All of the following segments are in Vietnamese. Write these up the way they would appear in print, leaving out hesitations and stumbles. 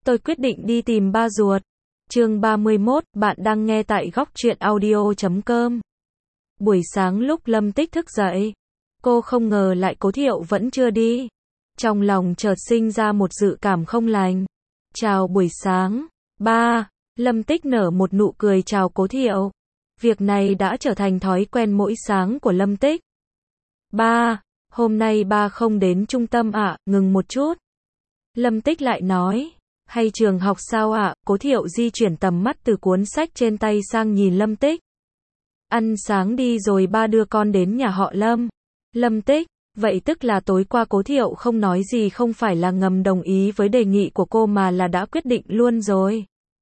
Tôi quyết định đi tìm ba ruột. Chương 31, bạn đang nghe tại góc truyện audio.com. Buổi sáng lúc Lâm Tích thức dậy, cô không ngờ lại Cố Thiệu vẫn chưa đi. Trong lòng chợt sinh ra một dự cảm không lành. Chào buổi sáng, ba. Lâm Tích nở một nụ cười chào Cố Thiệu. Việc này đã trở thành thói quen mỗi sáng của Lâm Tích. Ba, hôm nay ba không đến trung tâm ạ, ngừng một chút. Lâm Tích lại nói, hay trường học sao ạ? Cố Thiệu di chuyển tầm mắt từ cuốn sách trên tay sang nhìn Lâm Tích. Ăn sáng đi rồi ba đưa con đến nhà họ Lâm. Lâm Tích, vậy tức là tối qua Cố Thiệu không nói gì, không phải là ngầm đồng ý với đề nghị của cô mà là đã quyết định luôn rồi.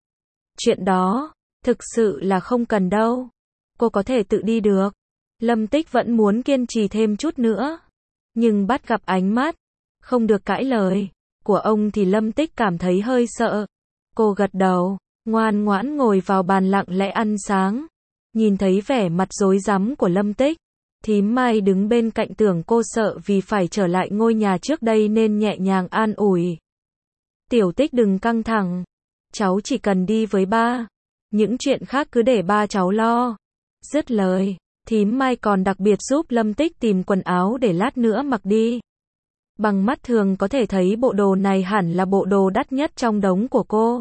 Chuyện đó, thực sự là không cần đâu. Cô có thể tự đi được. Lâm Tích vẫn muốn kiên trì thêm chút nữa. Nhưng bắt gặp ánh mắt, không được cãi lời, của ông thì Lâm Tích cảm thấy hơi sợ. Cô gật đầu, ngoan ngoãn ngồi vào bàn lặng lẽ ăn sáng. Nhìn thấy vẻ mặt rối rắm của Lâm Tích, Thím Mai đứng bên cạnh tưởng cô sợ vì phải trở lại ngôi nhà trước đây nên nhẹ nhàng an ủi. Tiểu Tích đừng căng thẳng, cháu chỉ cần đi với ba. Những chuyện khác cứ để ba cháu lo. Dứt lời, Thím Mai còn đặc biệt giúp Lâm Tích tìm quần áo để lát nữa mặc đi. Bằng mắt thường có thể thấy bộ đồ này hẳn là bộ đồ đắt nhất trong đống của cô.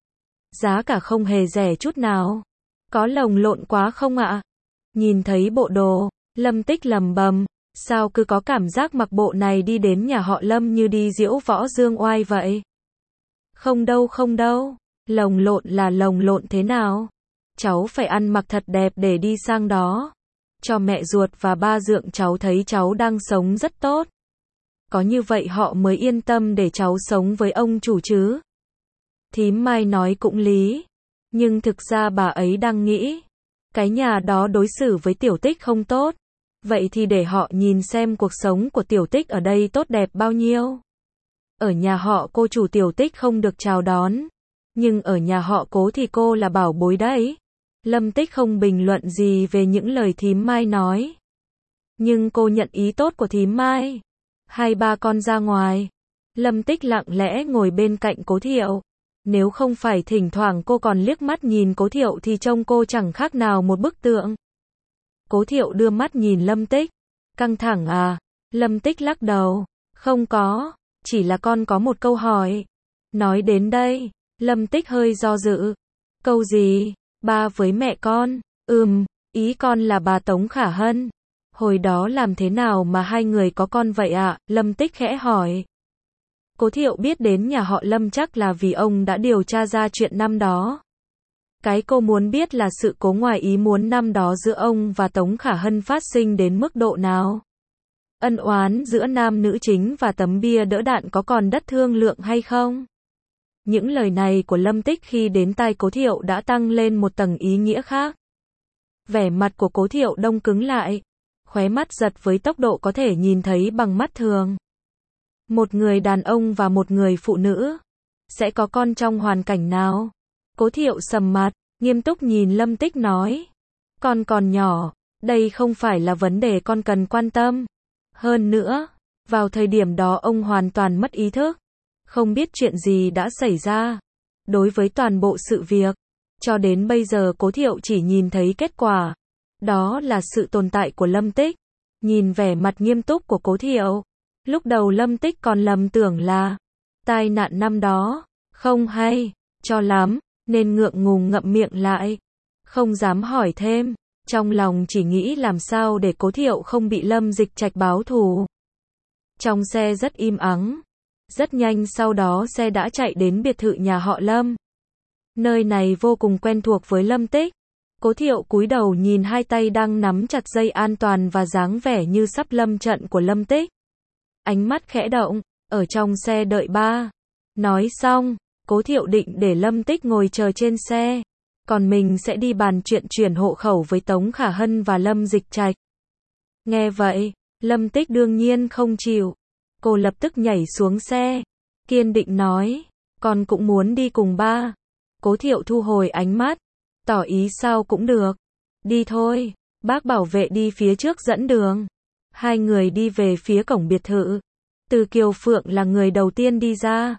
Giá cả không hề rẻ chút nào. Có lồng lộn quá không ạ? Nhìn thấy bộ đồ, Lâm Tích lầm bầm, sao cứ có cảm giác mặc bộ này đi đến nhà họ Lâm như đi diễu võ dương oai vậy? Không đâu, lồng lộn là lồng lộn thế nào? Cháu phải ăn mặc thật đẹp để đi sang đó. Cho mẹ ruột và ba dượng cháu thấy cháu đang sống rất tốt. Có như vậy họ mới yên tâm để cháu sống với ông chủ chứ. Thím Mai nói cũng lý. Nhưng thực ra bà ấy đang nghĩ, cái nhà đó đối xử với Tiểu Tích không tốt. Vậy thì để họ nhìn xem cuộc sống của Tiểu Tích ở đây tốt đẹp bao nhiêu. Ở nhà họ cô chủ Tiểu Tích không được chào đón. Nhưng ở nhà họ Cố thì cô là bảo bối đấy. Lâm Tích không bình luận gì về những lời thím Mai nói. Nhưng cô nhận ý tốt của thím Mai. Hai ba con ra ngoài. Lâm Tích lặng lẽ ngồi bên cạnh Cố Thiệu. Nếu không phải thỉnh thoảng cô còn liếc mắt nhìn Cố Thiệu thì trông cô chẳng khác nào một bức tượng. Cố Thiệu đưa mắt nhìn Lâm Tích. Căng thẳng à? Lâm Tích lắc đầu. Không có, chỉ là con có một câu hỏi. Nói đến đây, Lâm Tích hơi do dự. Câu gì? Ba với mẹ con. Ý con là bà Tống Khả Hân. Hồi đó làm thế nào mà hai người có con vậy ạ? Lâm Tích khẽ hỏi. Cố Thiệu biết đến nhà họ Lâm chắc là vì ông đã điều tra ra chuyện năm đó. Cái cô muốn biết là sự cố ngoài ý muốn năm đó giữa ông và Tống Khả Hân phát sinh đến mức độ nào. Ân oán giữa nam nữ chính và tấm bia đỡ đạn có còn đất thương lượng hay không? Những lời này của Lâm Tích khi đến tai Cố Thiệu đã tăng lên một tầng ý nghĩa khác. Vẻ mặt của Cố Thiệu đông cứng lại. Khóe mắt giật với tốc độ có thể nhìn thấy bằng mắt thường. Một người đàn ông và một người phụ nữ sẽ có con trong hoàn cảnh nào? Cố Thiệu sầm mặt, nghiêm túc nhìn Lâm Tích nói. Con còn nhỏ, đây không phải là vấn đề con cần quan tâm. Hơn nữa, vào thời điểm đó ông hoàn toàn mất ý thức. Không biết chuyện gì đã xảy ra. Đối với toàn bộ sự việc, cho đến bây giờ Cố Thiệu chỉ nhìn thấy kết quả. Đó là sự tồn tại của Lâm Tích. Nhìn vẻ mặt nghiêm túc của Cố Thiệu, lúc đầu Lâm Tích còn lầm tưởng là tai nạn năm đó, không hay cho lắm, nên ngượng ngùng ngậm miệng lại. Không dám hỏi thêm, trong lòng chỉ nghĩ làm sao để Cố Thiệu không bị Lâm Dịch Trạch báo thù. Trong xe rất im ắng. Rất nhanh sau đó xe đã chạy đến biệt thự nhà họ Lâm. Nơi này vô cùng quen thuộc với Lâm Tích. Cố Thiệu cúi đầu nhìn hai tay đang nắm chặt dây an toàn và dáng vẻ như sắp lâm trận của Lâm Tích. Ánh mắt khẽ động, ở trong xe đợi ba. Nói xong, Cố Thiệu định để Lâm Tích ngồi chờ trên xe. Còn mình sẽ đi bàn chuyện chuyển hộ khẩu với Tống Khả Hân và Lâm Dịch Trạch. Nghe vậy, Lâm Tích đương nhiên không chịu. Cô lập tức nhảy xuống xe. Kiên định nói, con cũng muốn đi cùng ba. Cố Thiệu thu hồi ánh mắt. Tỏ ý sao cũng được. Đi thôi, bác bảo vệ đi phía trước dẫn đường. Hai người đi về phía cổng biệt thự. Từ Kiều Phượng là người đầu tiên đi ra.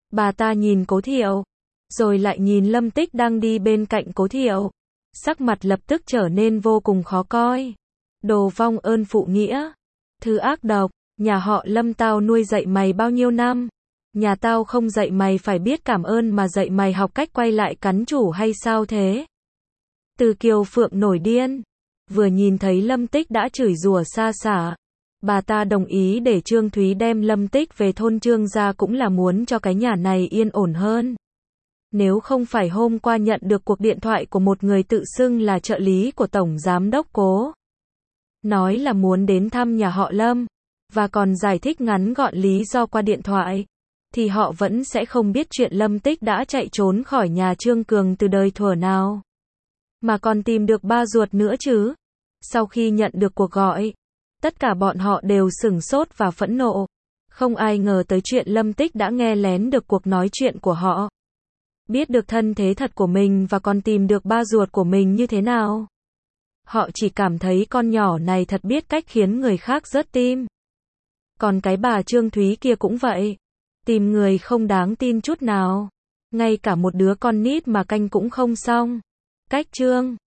Bà ta nhìn Cố Thiệu, rồi lại nhìn Lâm Tích đang đi bên cạnh Cố Thiệu. Sắc mặt lập tức trở nên vô cùng khó coi. Đồ vong ơn phụ nghĩa. Thứ ác độc, nhà họ Lâm tao nuôi dạy mày bao nhiêu năm. Nhà tao không dạy mày phải biết cảm ơn mà dạy mày học cách quay lại cắn chủ hay sao thế? Từ Kiều Phượng nổi điên. Vừa nhìn thấy Lâm Tích đã chửi rủa xa xả. Bà ta đồng ý để Trương Thúy đem Lâm Tích về thôn Trương gia cũng là muốn cho cái nhà này yên ổn hơn. Nếu không phải hôm qua nhận được cuộc điện thoại của một người tự xưng là trợ lý của Tổng Giám đốc Cố, nói là muốn đến thăm nhà họ Lâm, và còn giải thích ngắn gọn lý do qua điện thoại, thì họ vẫn sẽ không biết chuyện Lâm Tích đã chạy trốn khỏi nhà Trương Cường từ đời thuở nào. Mà còn tìm được ba ruột nữa chứ. Sau khi nhận được cuộc gọi, tất cả bọn họ đều sửng sốt và phẫn nộ. Không ai ngờ tới chuyện Lâm Tích đã nghe lén được cuộc nói chuyện của họ. Biết được thân thế thật của mình và còn tìm được ba ruột của mình như thế nào. Họ chỉ cảm thấy con nhỏ này thật biết cách khiến người khác rớt tim. Còn cái bà Trương Thúy kia cũng vậy. Tìm người không đáng tin chút nào. Ngay cả một đứa con nít mà canh cũng không xong. Cách Trương